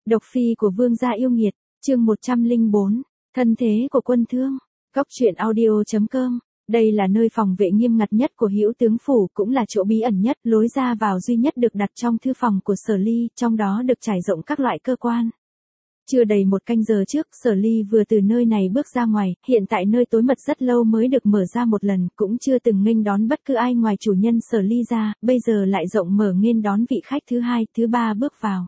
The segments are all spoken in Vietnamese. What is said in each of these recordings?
Độc phi của vương gia yêu nghiệt, chương 104, thân thế của Quân Thương. Góc truyện audio.com. Đây là nơi phòng vệ nghiêm ngặt nhất của Hữu tướng phủ, cũng là chỗ bí ẩn nhất, lối ra vào duy nhất được đặt trong thư phòng của Sở Ly, trong đó được trải rộng các loại cơ quan. Chưa đầy một canh giờ trước, Sở Ly vừa từ nơi này bước ra ngoài, hiện tại nơi tối mật rất lâu mới được mở ra một lần, cũng chưa từng nghênh đón bất cứ ai ngoài chủ nhân Sở Ly ra, bây giờ lại rộng mở nghênh đón vị khách thứ hai, thứ ba bước vào.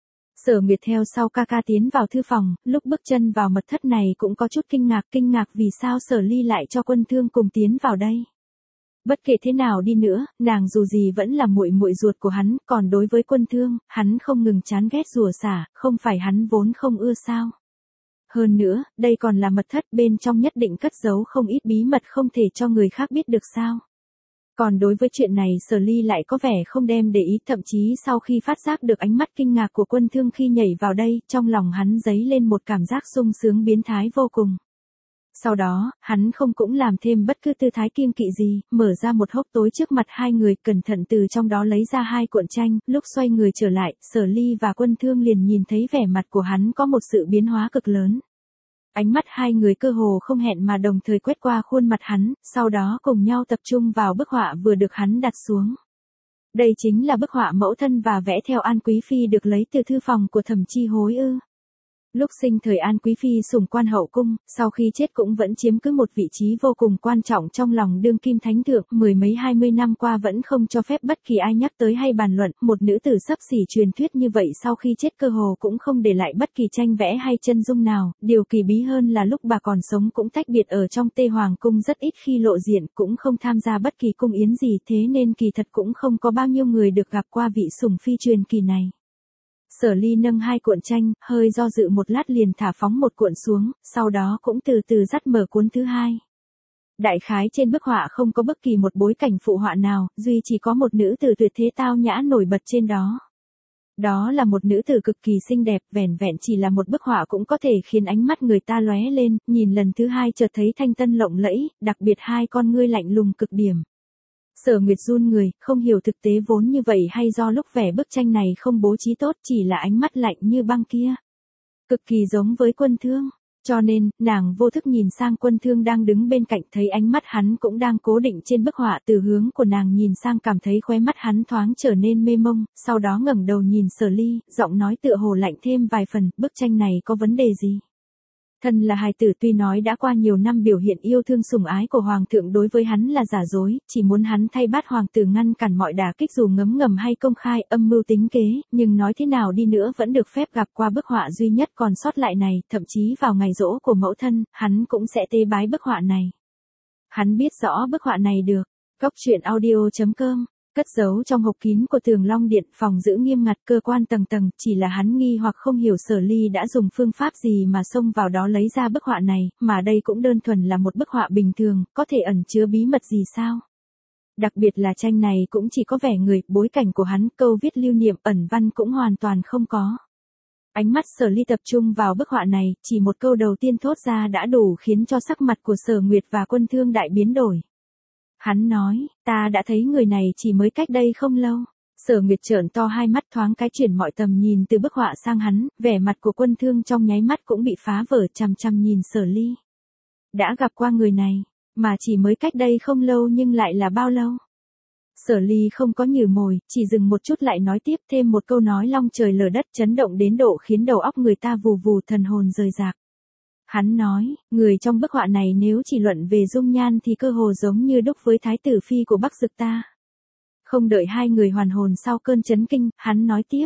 Sở Nguyệt theo sau ca ca tiến vào thư phòng, lúc bước chân vào mật thất này cũng có chút kinh ngạc vì sao Sở Ly lại cho Quân Thương cùng tiến vào đây. Bất kể thế nào đi nữa, nàng dù gì vẫn là muội muội ruột của hắn, còn đối với Quân Thương, hắn không ngừng chán ghét rủa xả, không phải hắn vốn không ưa sao. Hơn nữa, đây còn là mật thất, bên trong nhất định cất giấu không ít bí mật không thể cho người khác biết được sao. Còn đối với chuyện này Sở Ly lại có vẻ không đem để ý, thậm chí sau khi phát giác được ánh mắt kinh ngạc của Quân Thương khi nhảy vào đây, trong lòng hắn dấy lên một cảm giác sung sướng biến thái vô cùng. Sau đó, hắn không cũng làm thêm bất cứ tư thái kiêng kỵ gì, mở ra một hốc tối trước mặt hai người, cẩn thận từ trong đó lấy ra hai cuộn tranh, lúc xoay người trở lại, Sở Ly và Quân Thương liền nhìn thấy vẻ mặt của hắn có một sự biến hóa cực lớn. Ánh mắt hai người cơ hồ không hẹn mà đồng thời quét qua khuôn mặt hắn, sau đó cùng nhau tập trung vào bức họa vừa được hắn đặt xuống. Đây chính là bức họa mẫu thân và vẽ theo An Quý Phi được lấy từ thư phòng của Thẩm Chi Hối ư. Lúc sinh thời An Quý Phi sủng quan hậu cung, sau khi chết cũng vẫn chiếm cứ một vị trí vô cùng quan trọng trong lòng đương kim thánh thượng, mười mấy 20 năm qua vẫn không cho phép bất kỳ ai nhắc tới hay bàn luận, một nữ tử xấp xỉ truyền thuyết như vậy sau khi chết cơ hồ cũng không để lại bất kỳ tranh vẽ hay chân dung nào, điều kỳ bí hơn là lúc bà còn sống cũng tách biệt ở trong Tê Hoàng cung rất ít khi lộ diện, cũng không tham gia bất kỳ cung yến gì, thế nên kỳ thật cũng không có bao nhiêu người được gặp qua vị sủng phi truyền kỳ này. Sở Ly nâng hai cuộn tranh, hơi do dự một lát liền thả phóng một cuộn xuống, sau đó cũng từ từ dắt mở cuốn thứ hai. Đại khái trên bức họa không có bất kỳ một bối cảnh phụ họa nào, duy chỉ có một nữ tử tuyệt thế tao nhã nổi bật trên đó. Đó là một nữ tử cực kỳ xinh đẹp, vẻn vẹn chỉ là một bức họa cũng có thể khiến ánh mắt người ta lóe lên, nhìn lần thứ hai chợt thấy thanh tân lộng lẫy, đặc biệt hai con ngươi lạnh lùng cực điểm. Sở Nguyệt run người, không hiểu thực tế vốn như vậy hay do lúc vẽ bức tranh này không bố trí tốt, chỉ là ánh mắt lạnh như băng kia. Cực kỳ giống với Quân Thương. Cho nên, nàng vô thức nhìn sang Quân Thương đang đứng bên cạnh, thấy ánh mắt hắn cũng đang cố định trên bức họa, từ hướng của nàng nhìn sang cảm thấy khóe mắt hắn thoáng trở nên mê mông, sau đó ngẩng đầu nhìn Sở Ly, giọng nói tựa hồ lạnh thêm vài phần, bức tranh này có vấn đề gì? Thân là hài tử, tuy nói đã qua nhiều năm biểu hiện yêu thương sủng ái của hoàng thượng đối với hắn là giả dối, chỉ muốn hắn thay bát hoàng tử ngăn cản mọi đả kích dù ngấm ngầm hay công khai, âm mưu tính kế, nhưng nói thế nào đi nữa vẫn được phép gặp qua bức họa duy nhất còn sót lại này, thậm chí vào ngày giỗ của mẫu thân, hắn cũng sẽ tế bái bức họa này. Hắn biết rõ bức họa này được. Góc truyện audio.com. Cất giấu trong hộp kín của Tường Long Điện, phòng giữ nghiêm ngặt, cơ quan tầng tầng, chỉ là hắn nghi hoặc không hiểu Sở Ly đã dùng phương pháp gì mà xông vào đó lấy ra bức họa này, mà đây cũng đơn thuần là một bức họa bình thường, có thể ẩn chứa bí mật gì sao? Đặc biệt là tranh này cũng chỉ có vẻ người, bối cảnh của hắn, câu viết lưu niệm, ẩn văn cũng hoàn toàn không có. Ánh mắt Sở Ly tập trung vào bức họa này, chỉ một câu đầu tiên thốt ra đã đủ khiến cho sắc mặt của Sở Nguyệt và Quân Thương đại biến đổi. Hắn nói, ta đã thấy người này chỉ mới cách đây không lâu. Sở Nguyệt trợn to hai mắt thoáng cái chuyển mọi tầm nhìn từ bức họa sang hắn, vẻ mặt của Quân Thương trong nháy mắt cũng bị phá vỡ, chằm chằm nhìn Sở Ly. Đã gặp qua người này, mà chỉ mới cách đây không lâu nhưng lại là bao lâu? Sở Ly không có nhử mồi, chỉ dừng một chút lại nói tiếp, thêm một câu nói long trời lở đất, chấn động đến độ khiến đầu óc người ta vù vù, thần hồn rời rạc. Hắn nói, người trong bức họa này nếu chỉ luận về dung nhan thì cơ hồ giống như đúc với thái tử phi của Bắc Dực ta. Không đợi hai người hoàn hồn sau cơn chấn kinh, hắn nói tiếp.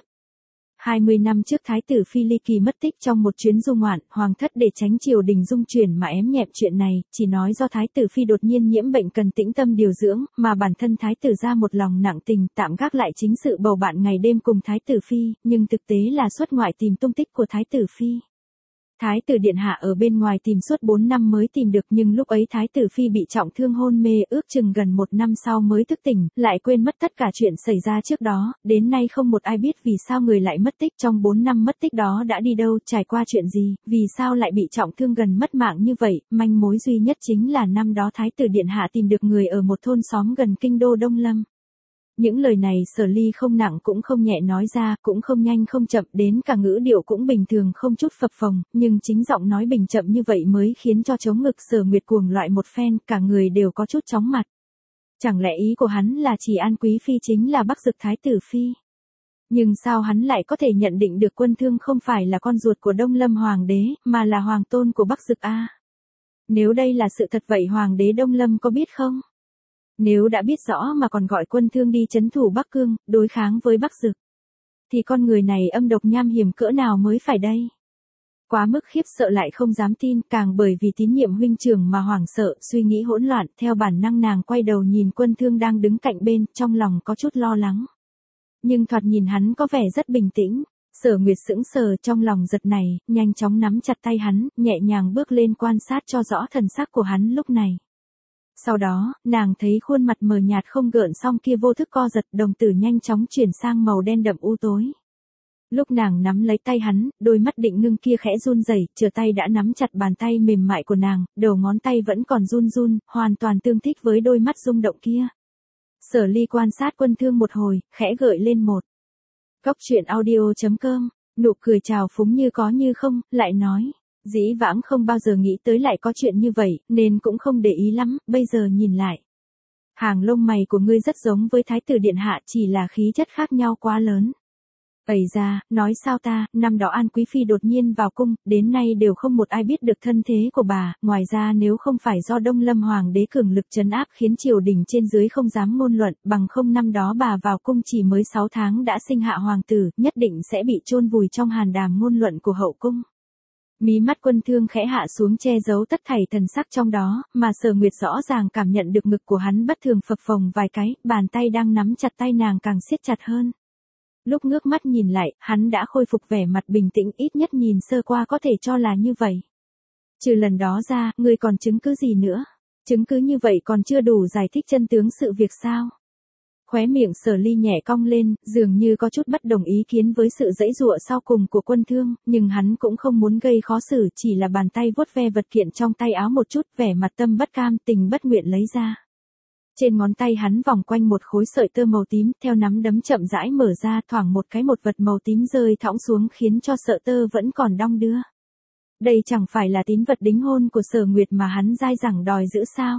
20 năm trước thái tử phi ly kỳ mất tích trong một chuyến du ngoạn, hoàng thất để tránh triều đình dung chuyển mà ém nhẹm chuyện này, chỉ nói do thái tử phi đột nhiên nhiễm bệnh cần tĩnh tâm điều dưỡng, mà bản thân thái tử ra một lòng nặng tình, tạm gác lại chính sự bầu bạn ngày đêm cùng thái tử phi, nhưng thực tế là xuất ngoại tìm tung tích của thái tử phi. Thái tử điện hạ ở bên ngoài tìm suốt 4 năm mới tìm được, nhưng lúc ấy thái tử phi bị trọng thương hôn mê, ước chừng gần 1 năm sau mới thức tỉnh, lại quên mất tất cả chuyện xảy ra trước đó, đến nay không một ai biết vì sao người lại mất tích, trong 4 năm mất tích đó đã đi đâu, trải qua chuyện gì, vì sao lại bị trọng thương gần mất mạng như vậy, manh mối duy nhất chính là năm đó thái tử điện hạ tìm được người ở một thôn xóm gần kinh đô Đông Lâm. Những lời này Sở Ly không nặng cũng không nhẹ nói ra, cũng không nhanh không chậm, đến cả ngữ điệu cũng bình thường không chút phập phồng, nhưng chính giọng nói bình chậm như vậy mới khiến cho chống ngực Sở Nguyệt cuồng loại một phen, cả người đều có chút chóng mặt. Chẳng lẽ ý của hắn là chỉ An Quý Phi chính là Bắc Dực Thái tử Phi? Nhưng sao hắn lại có thể nhận định được Quân Thương không phải là con ruột của Đông Lâm Hoàng đế, mà là hoàng tôn của Bắc Dực a? Nếu đây là sự thật vậy Hoàng đế Đông Lâm có biết không? Nếu đã biết rõ mà còn gọi Quân Thương đi trấn thủ Bắc Cương, đối kháng với Bắc Dực, thì con người này âm độc nham hiểm cỡ nào mới phải đây? Quá mức khiếp sợ lại không dám tin, càng bởi vì tín nhiệm huynh trưởng mà hoảng sợ, suy nghĩ hỗn loạn, theo bản năng nàng quay đầu nhìn Quân Thương đang đứng cạnh bên, trong lòng có chút lo lắng. Nhưng thoạt nhìn hắn có vẻ rất bình tĩnh. Sở Nguyệt sững sờ trong lòng giật này, nhanh chóng nắm chặt tay hắn, nhẹ nhàng bước lên quan sát cho rõ thần sắc của hắn lúc này. Sau đó, nàng thấy khuôn mặt mờ nhạt không gợn song kia vô thức co giật, đồng tử nhanh chóng chuyển sang màu đen đậm u tối. Lúc nàng nắm lấy tay hắn, đôi mắt định ngưng kia khẽ run rẩy, chờ tay đã nắm chặt bàn tay mềm mại của nàng, đầu ngón tay vẫn còn run run, hoàn toàn tương thích với đôi mắt rung động kia. Sở Ly quan sát Quân Thương một hồi, khẽ gợi lên một. Góc truyện audio.com, nụ cười trào phúng như có như không, lại nói. Dĩ vãng không bao giờ nghĩ tới lại có chuyện như vậy, nên cũng không để ý lắm, bây giờ nhìn lại. Hàng lông mày của ngươi rất giống với Thái tử Điện Hạ, chỉ là khí chất khác nhau quá lớn. Ây ra, nói sao ta, năm đó An Quý Phi đột nhiên vào cung, đến nay đều không một ai biết được thân thế của bà, ngoài ra nếu không phải do Đông Lâm Hoàng đế cường lực trấn áp khiến triều đình trên dưới không dám ngôn luận, bằng không năm đó bà vào cung chỉ mới 6 tháng đã sinh hạ hoàng tử, nhất định sẽ bị chôn vùi trong hàn đàm ngôn luận của hậu cung. Mí mắt Quân Thương khẽ hạ xuống che giấu tất thảy thần sắc trong đó, mà Sở Nguyệt rõ ràng cảm nhận được ngực của hắn bất thường phập phồng vài cái, bàn tay đang nắm chặt tay nàng càng siết chặt hơn. Lúc ngước mắt nhìn lại, hắn đã khôi phục vẻ mặt bình tĩnh, ít nhất nhìn sơ qua có thể cho là như vậy. Trừ lần đó ra, ngươi còn chứng cứ gì nữa? Chứng cứ như vậy còn chưa đủ giải thích chân tướng sự việc sao? Khóe miệng Sở Ly nhẹ cong lên, dường như có chút bất đồng ý kiến với sự giãy giụa sau cùng của Quân Thương, nhưng hắn cũng không muốn gây khó xử, chỉ là bàn tay vuốt ve vật kiện trong tay áo một chút, vẻ mặt tâm bất cam, tình bất nguyện lấy ra. Trên ngón tay hắn vòng quanh một khối sợi tơ màu tím, theo nắm đấm chậm rãi mở ra, thoảng một cái một vật màu tím rơi thõng xuống khiến cho sợi tơ vẫn còn đong đưa. Đây chẳng phải là tín vật đính hôn của Sở Nguyệt mà hắn dai dẳng đòi giữ sao?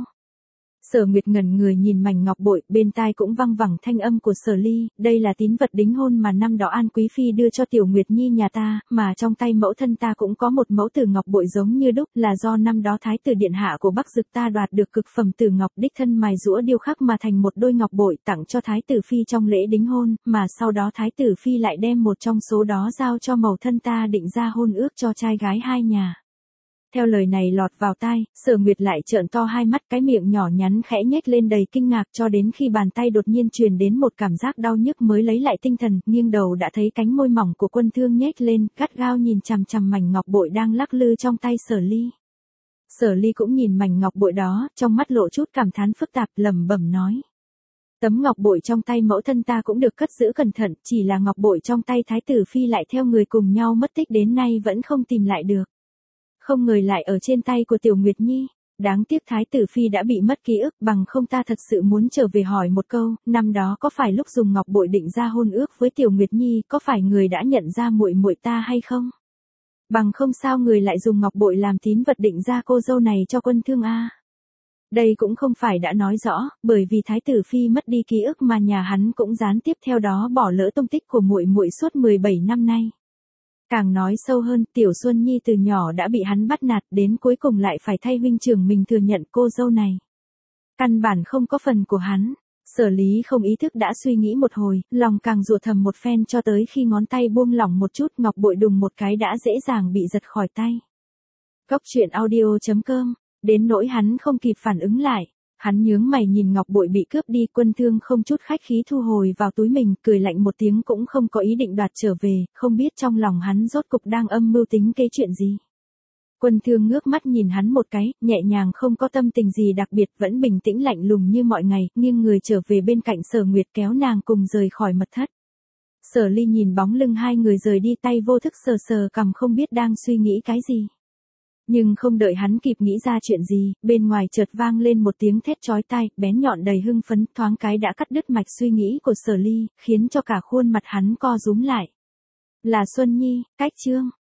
Sở Nguyệt ngẩn người nhìn mảnh ngọc bội, bên tai cũng văng vẳng thanh âm của Sở Ly, đây là tín vật đính hôn mà năm đó An Quý Phi đưa cho Tiểu Nguyệt Nhi nhà ta, mà trong tay mẫu thân ta cũng có một mẫu tử ngọc bội giống như đúc, là do năm đó Thái tử Điện Hạ của Bắc Dực ta đoạt được cực phẩm tử ngọc đích thân mài giũa điêu khắc mà thành một đôi ngọc bội tặng cho Thái tử Phi trong lễ đính hôn, mà sau đó Thái tử Phi lại đem một trong số đó giao cho mẫu thân ta định ra hôn ước cho trai gái hai nhà. Theo lời này lọt vào tai, Sở Nguyệt lại trợn to hai mắt, cái miệng nhỏ nhắn khẽ nhếch lên đầy kinh ngạc cho đến khi bàn tay đột nhiên truyền đến một cảm giác đau nhức mới lấy lại tinh thần, nghiêng đầu đã thấy cánh môi mỏng của Quân Thương nhếch lên, gắt gao nhìn chằm chằm mảnh ngọc bội đang lắc lư trong tay Sở Ly. Sở Ly cũng nhìn mảnh ngọc bội đó, trong mắt lộ chút cảm thán phức tạp, lẩm bẩm nói. Tấm ngọc bội trong tay mẫu thân ta cũng được cất giữ cẩn thận, chỉ là ngọc bội trong tay Thái tử Phi lại theo người cùng nhau mất tích đến nay vẫn không tìm lại được. Không ngờ lại ở trên tay của Tiểu Nguyệt Nhi. Đáng tiếc Thái tử Phi đã bị mất ký ức, bằng không ta thật sự muốn trở về hỏi một câu, năm đó có phải lúc dùng ngọc bội định ra hôn ước với Tiểu Nguyệt Nhi, có phải người đã nhận ra muội muội ta hay không? Bằng không sao người lại dùng ngọc bội làm tín vật định ra cô dâu này cho Quân Thương a? Đây cũng không phải đã nói rõ, bởi vì Thái tử Phi mất đi ký ức mà nhà hắn cũng gián tiếp theo đó bỏ lỡ tung tích của muội muội suốt 17 năm nay. Càng nói sâu hơn, Tiểu Xuân Nhi từ nhỏ đã bị hắn bắt nạt, đến cuối cùng lại phải thay huynh trưởng mình thừa nhận cô dâu này. Căn bản không có phần của hắn. Sở Lý không ý thức đã suy nghĩ một hồi, lòng càng rủa thầm một phen cho tới khi ngón tay buông lỏng một chút, ngọc bội đùng một cái đã dễ dàng bị giật khỏi tay. Góc truyện audio.com, đến nỗi hắn không kịp phản ứng lại. Hắn nhướng mày nhìn ngọc bội bị cướp đi, Quân Thương không chút khách khí thu hồi vào túi mình, cười lạnh một tiếng cũng không có ý định đoạt trở về, không biết trong lòng hắn rốt cục đang âm mưu tính kế chuyện gì. Quân Thương ngước mắt nhìn hắn một cái, nhẹ nhàng không có tâm tình gì đặc biệt, vẫn bình tĩnh lạnh lùng như mọi ngày, nghiêng người trở về bên cạnh Sở Nguyệt kéo nàng cùng rời khỏi mật thất. Sở Ly nhìn bóng lưng hai người rời đi, tay vô thức sờ sờ cằm không biết đang suy nghĩ cái gì. Nhưng không đợi hắn kịp nghĩ ra chuyện gì, bên ngoài chợt vang lên một tiếng thét chói tai, bén nhọn đầy hưng phấn, thoáng cái đã cắt đứt mạch suy nghĩ của Sở Ly, khiến cho cả khuôn mặt hắn co rúm lại. Là Xuân Nhi, Cách Trương,